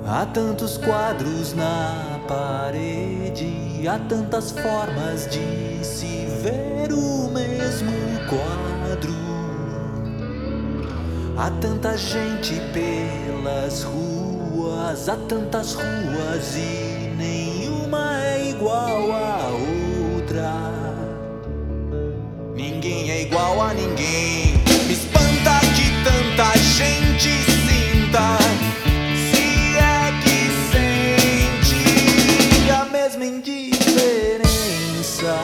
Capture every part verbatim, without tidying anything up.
Há tantos quadros na parede, há tantas formas de se ver o mesmo quadro. Há tanta gente pelas ruas, há tantas ruas e nenhuma é igual a outra. Ninguém é igual a ninguém. Me espanta que tanta gente sinta, se é que sente a mesma indiferença.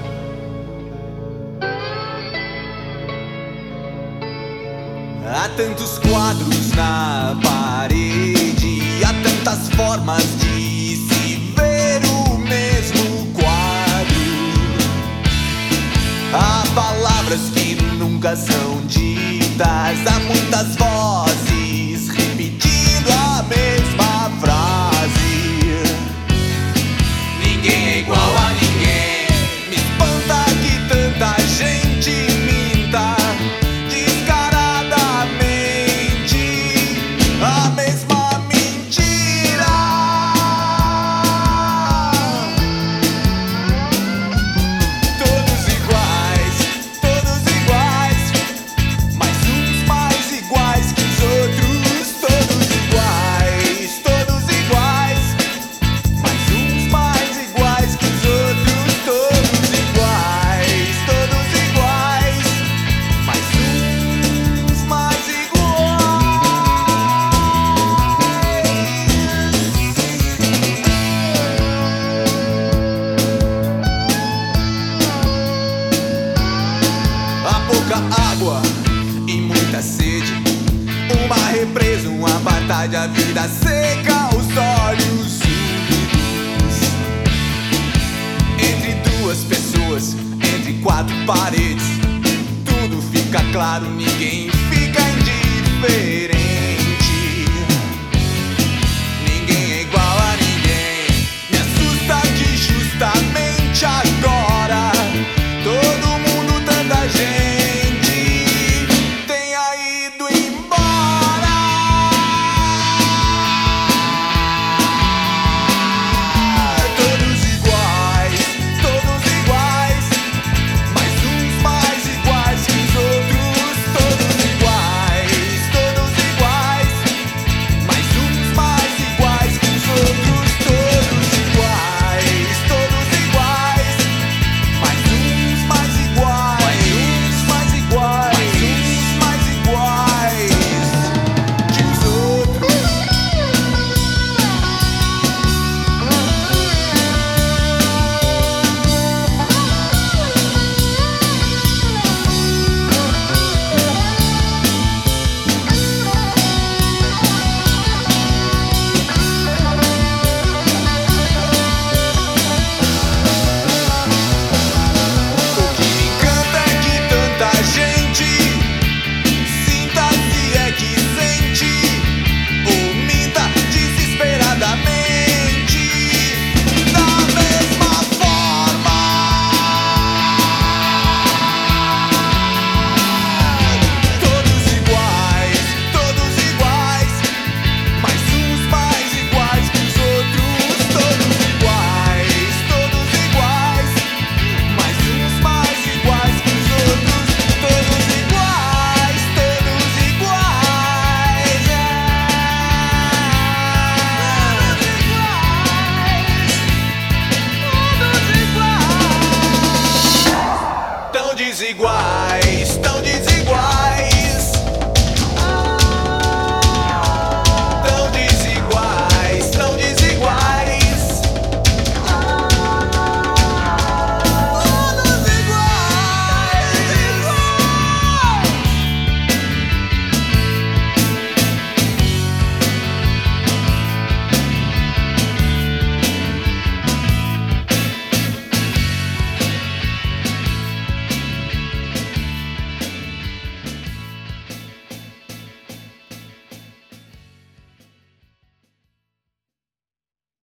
Há tantos quadros na parede, há tantas formas de se ver o mesmo quadro. Há palavras que nunca são ditas, há muitas vozes repetindo a mesma frase. Ninguém é igual a ninguém. Me espanta que tanta gente minta descaradamente a mesma mentira. Todos iguais, todos iguais, mas uns mais iguais que os outros. Todos iguais, todos iguais, mas uns mais iguais que os outros. Todos iguais, todos iguais, mas uns mais iguais. Há pouca água e muita sede, uma represa, um apartheid, a vida seca, os olhos úmidos. Entre duas pessoas, entre quatro paredes, tudo fica claro, ninguém fica indiferente.